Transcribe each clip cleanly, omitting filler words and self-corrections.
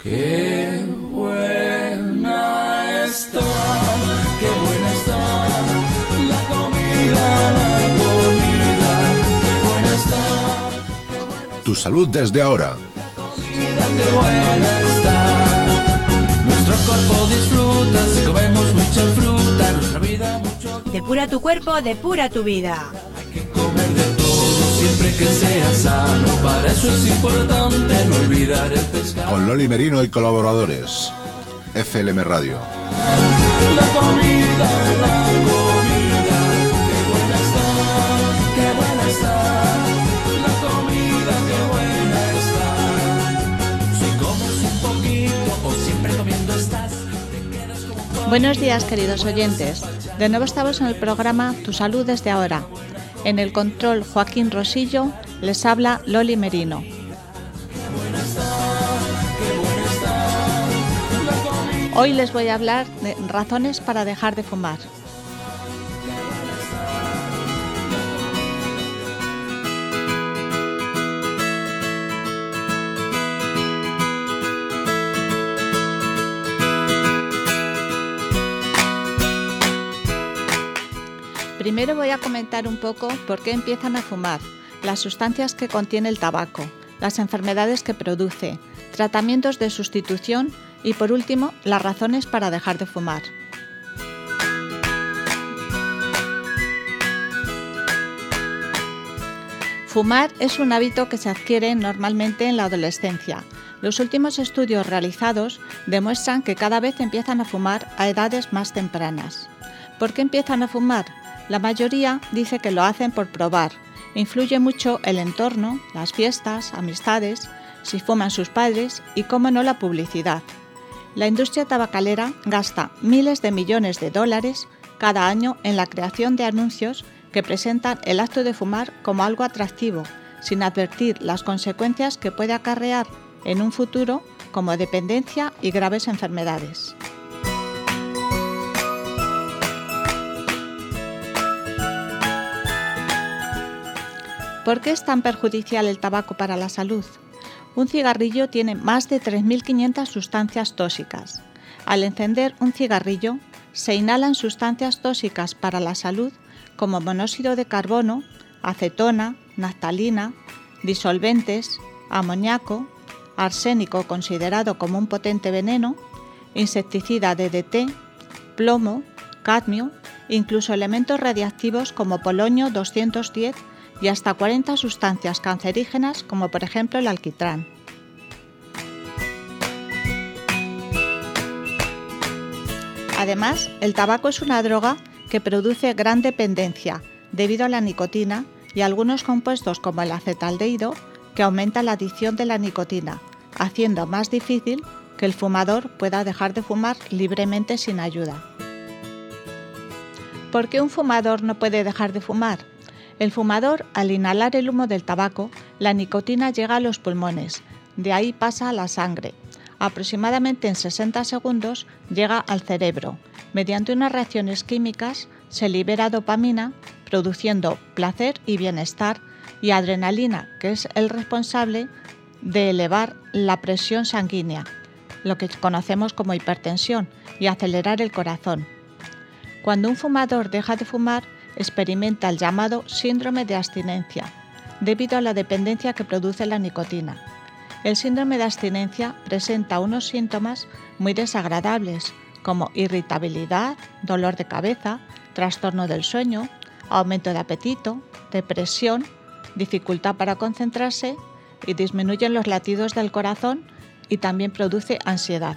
Qué buena está la comida, qué buena está. Tu salud desde ahora. Qué buena está. Nuestro cuerpo disfruta si comemos mucha fruta, nuestra vida mucho. Depura tu cuerpo, depura tu vida. Hay que comer de todo, siempre que sea sano. Para eso es importante no olvidar el pescado. Con Loli Merino y colaboradores. FLM Radio. La comida, qué buena está, qué buena está. La comida, qué buena está. Si comes un poquito o siempre comiendo estás, te quedas como... Buenos días, queridos oyentes. De nuevo estamos en el programa Tu Salud desde ahora. En el control Joaquín Rosillo, les habla Loli Merino. Hoy les voy a hablar de razones para dejar de fumar. Primero voy a comentar un poco por qué empiezan a fumar, las sustancias que contiene el tabaco, las enfermedades que produce, tratamientos de sustitución y, por último, las razones para dejar de fumar. Fumar es un hábito que se adquiere normalmente en la adolescencia. Los últimos estudios realizados demuestran que cada vez empiezan a fumar a edades más tempranas. ¿Por qué empiezan a fumar? La mayoría dice que lo hacen por probar. Influye mucho el entorno, las fiestas, amistades, si fuman sus padres y, cómo no, la publicidad. La industria tabacalera gasta miles de millones de dólares cada año en la creación de anuncios que presentan el acto de fumar como algo atractivo, sin advertir las consecuencias que puede acarrear en un futuro, como dependencia y graves enfermedades. ¿Por qué es tan perjudicial el tabaco para la salud? Un cigarrillo tiene más de 3.500 sustancias tóxicas. Al encender un cigarrillo, se inhalan sustancias tóxicas para la salud como monóxido de carbono, acetona, naftalina, disolventes, amoníaco, arsénico considerado como un potente veneno, insecticida DDT, plomo, cadmio, incluso elementos radiactivos como polonio 210 y hasta 40 sustancias cancerígenas como por ejemplo el alquitrán. Además, el tabaco es una droga que produce gran dependencia debido a la nicotina y a algunos compuestos como el acetaldehído que aumentan la adicción de la nicotina, haciendo más difícil que el fumador pueda dejar de fumar libremente sin ayuda. ¿Por qué un fumador no puede dejar de fumar? El fumador, al inhalar el humo del tabaco, la nicotina llega a los pulmones, de ahí pasa a la sangre. Aproximadamente en 60 segundos llega al cerebro. Mediante unas reacciones químicas se libera dopamina, produciendo placer y bienestar, y adrenalina, que es el responsable de elevar la presión sanguínea, lo que conocemos como hipertensión, y acelerar el corazón. Cuando un fumador deja de fumar, experimenta el llamado síndrome de abstinencia, debido a la dependencia que produce la nicotina. El síndrome de abstinencia presenta unos síntomas muy desagradables, como irritabilidad, dolor de cabeza, trastorno del sueño, aumento de apetito, depresión, dificultad para concentrarse y disminuyen los latidos del corazón y también produce ansiedad.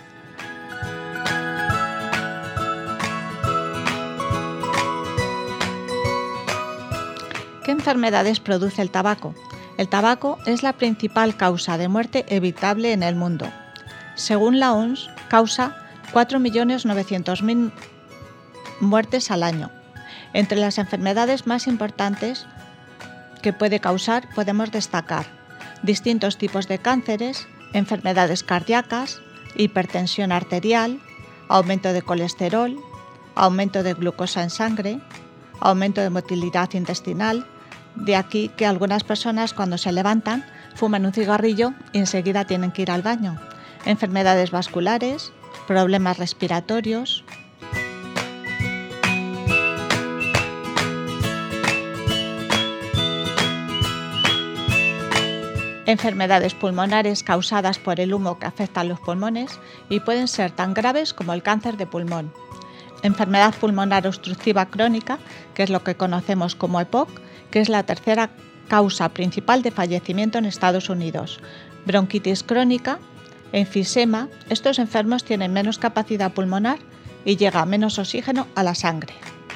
¿Qué enfermedades produce el tabaco? El tabaco es la principal causa de muerte evitable en el mundo. Según la OMS, causa 4.900.000 muertes al año. Entre las enfermedades más importantes que puede causar podemos destacar distintos tipos de cánceres, enfermedades cardíacas, hipertensión arterial, aumento de colesterol, aumento de glucosa en sangre, aumento de motilidad intestinal. De aquí que algunas personas cuando se levantan fuman un cigarrillo y enseguida tienen que ir al baño. enfermedades vasculares, problemas respiratorios. Enfermedades pulmonares causadas por el humo que afecta a los pulmones y pueden ser tan graves como el cáncer de pulmón. Enfermedad pulmonar obstructiva crónica, que es lo que conocemos como EPOC, que es la tercera causa principal de fallecimiento en Estados Unidos. Bronquitis crónica, enfisema. Estos enfermos tienen menos capacidad pulmonar y llega menos oxígeno a la sangre.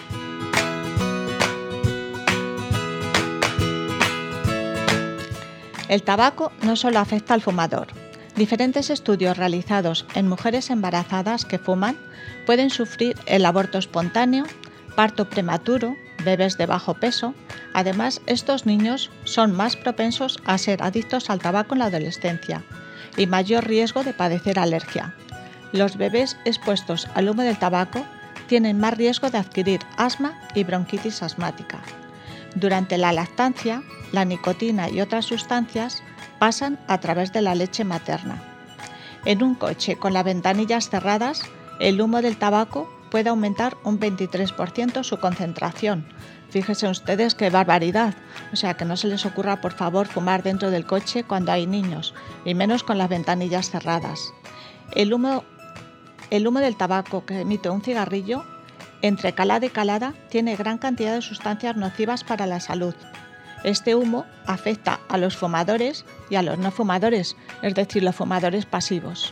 El tabaco no solo afecta al fumador. Diferentes estudios realizados en mujeres embarazadas que fuman pueden sufrir el aborto espontáneo, parto prematuro, bebés de bajo peso. Además, estos niños son más propensos a ser adictos al tabaco en la adolescencia y mayor riesgo de padecer alergia. Los bebés expuestos al humo del tabaco tienen más riesgo de adquirir asma y bronquitis asmática. Durante la lactancia, la nicotina y otras sustancias pasan a través de la leche materna. En un coche con las ventanillas cerradas, el humo del tabaco puede aumentar un 23% su concentración. Fíjense ustedes qué barbaridad. O sea, que no se les ocurra, por favor, fumar dentro del coche cuando hay niños, y menos con las ventanillas cerradas. El humo del tabaco que emite un cigarrillo, entre calada y calada, tiene gran cantidad de sustancias nocivas para la salud. Este humo afecta a los fumadores y a los no fumadores, es decir, los fumadores pasivos.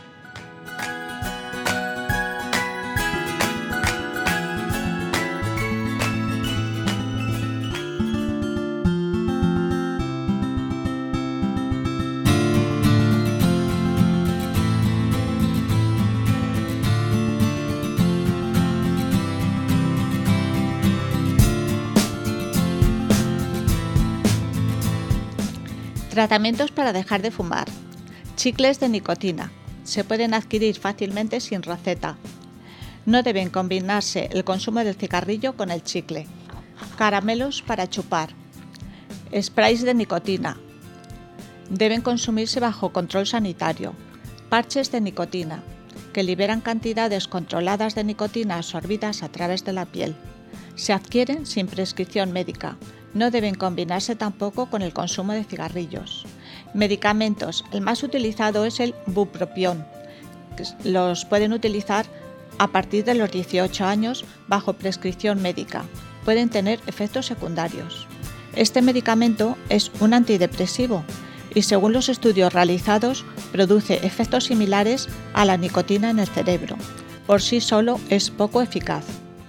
Tratamientos para dejar de fumar. Chicles de nicotina. Se pueden adquirir fácilmente sin receta. No deben combinarse el consumo del cigarrillo con el chicle. Caramelos para chupar. Sprays de nicotina. Deben consumirse bajo control sanitario. Parches de nicotina, que liberan cantidades controladas de nicotina absorbidas a través de la piel. Se adquieren sin prescripción médica. No deben combinarse tampoco con el consumo de cigarrillos. Medicamentos. El más utilizado es el bupropión. Los pueden utilizar a partir de los 18 años bajo prescripción médica. Pueden tener efectos secundarios. Este medicamento es un antidepresivo y, según los estudios realizados, produce efectos similares a la nicotina en el cerebro. Por sí solo es poco eficaz.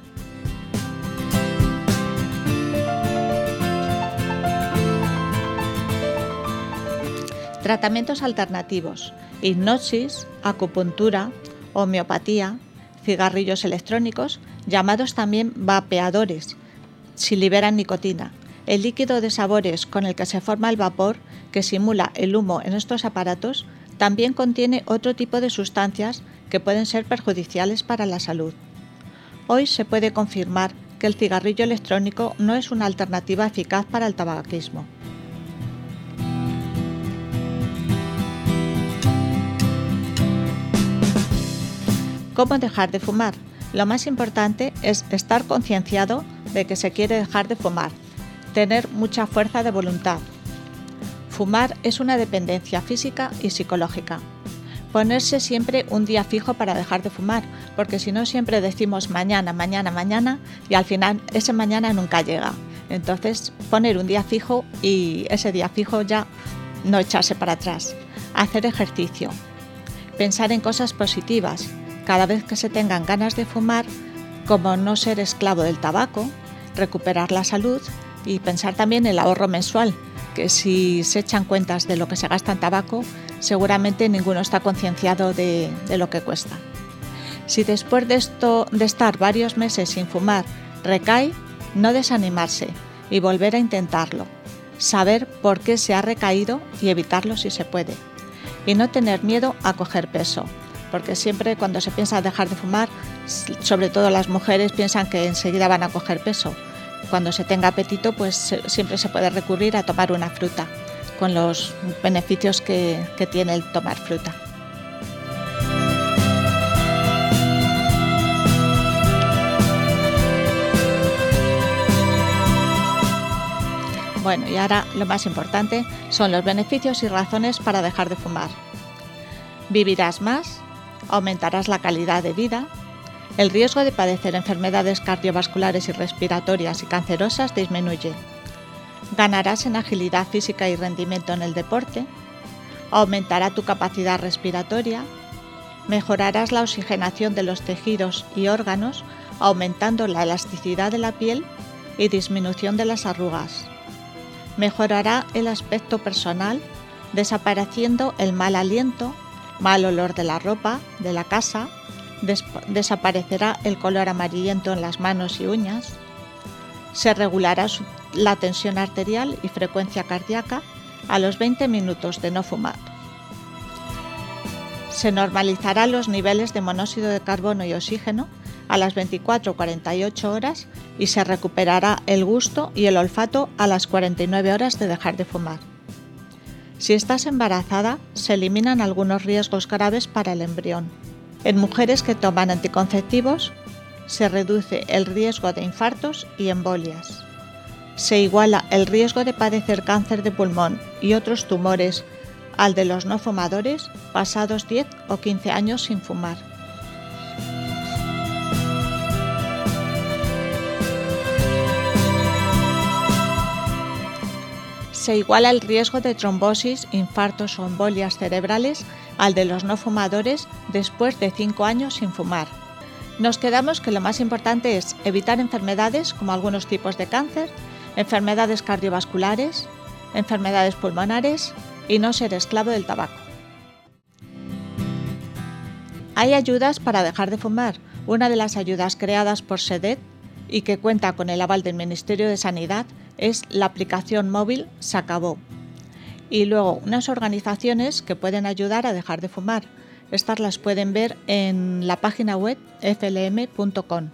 Tratamientos alternativos: hipnosis, acupuntura, homeopatía, cigarrillos electrónicos, llamados también vapeadores, si liberan nicotina. El líquido de sabores con el que se forma el vapor, que simula el humo en estos aparatos, también contiene otro tipo de sustancias que pueden ser perjudiciales para la salud. Hoy se puede confirmar que el cigarrillo electrónico no es una alternativa eficaz para el tabaquismo. ¿Cómo dejar de fumar? Lo más importante es estar concienciado de que se quiere dejar de fumar, tener mucha fuerza de voluntad. Fumar es una dependencia física y psicológica. Ponerse siempre un día fijo para dejar de fumar, porque si no siempre decimos mañana, mañana, mañana, y al final ese mañana nunca llega. Entonces, poner un día fijo y ese día fijo ya no echarse para atrás. Hacer ejercicio. Pensar en cosas positivas. Cada vez que se tengan ganas de fumar, como no ser esclavo del tabaco, recuperar la salud y pensar también en el ahorro mensual, que si se echan cuentas de lo que se gasta en tabaco, seguramente ninguno está concienciado de lo que cuesta. Si después de estar varios meses sin fumar recae, no desanimarse y volver a intentarlo, saber por qué se ha recaído y evitarlo si se puede, y no tener miedo a coger peso. Porque siempre cuando se piensa dejar de fumar, sobre todo las mujeres piensan que enseguida van a coger peso. Cuando se tenga apetito, pues siempre se puede recurrir a tomar una fruta, con los beneficios que tiene el tomar fruta. Bueno, y ahora lo más importante son los beneficios y razones para dejar de fumar. Vivirás más, aumentarás la calidad de vida, el riesgo de padecer enfermedades cardiovasculares y respiratorias y cancerosas disminuye, ganarás en agilidad física y rendimiento en el deporte, aumentará tu capacidad respiratoria, mejorarás la oxigenación de los tejidos y órganos, aumentando la elasticidad de la piel y disminución de las arrugas. Mejorará el aspecto personal, desapareciendo el mal aliento, mal olor de la ropa, de la casa, desaparecerá el color amarillento en las manos y uñas, se regulará la tensión arterial y frecuencia cardíaca a los 20 minutos de no fumar. Se normalizarán los niveles de monóxido de carbono y oxígeno a las 24 o 48 horas y se recuperará el gusto y el olfato a las 49 horas de dejar de fumar. Si estás embarazada, se eliminan algunos riesgos graves para el embrión. En mujeres que toman anticonceptivos, se reduce el riesgo de infartos y embolias. Se iguala el riesgo de padecer cáncer de pulmón y otros tumores al de los no fumadores pasados 10 o 15 años sin fumar. Se iguala el riesgo de trombosis, infartos o embolias cerebrales al de los no fumadores después de 5 años sin fumar. Nos quedamos que lo más importante es evitar enfermedades como algunos tipos de cáncer, enfermedades cardiovasculares, enfermedades pulmonares y no ser esclavo del tabaco. Hay ayudas para dejar de fumar. Una de las ayudas creadas por SEDET y que cuenta con el aval del Ministerio de Sanidad es la aplicación móvil Se Acabó. Y luego unas organizaciones que pueden ayudar a dejar de fumar. Estas las pueden ver en la página web flm.com.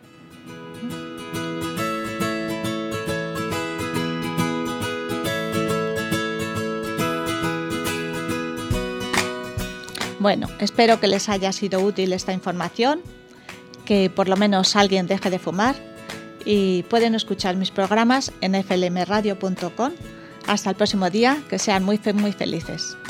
Bueno, espero que les haya sido útil esta información, que por lo menos alguien deje de fumar y pueden escuchar mis programas en flmradio.com. Hasta el próximo día, que sean muy felices.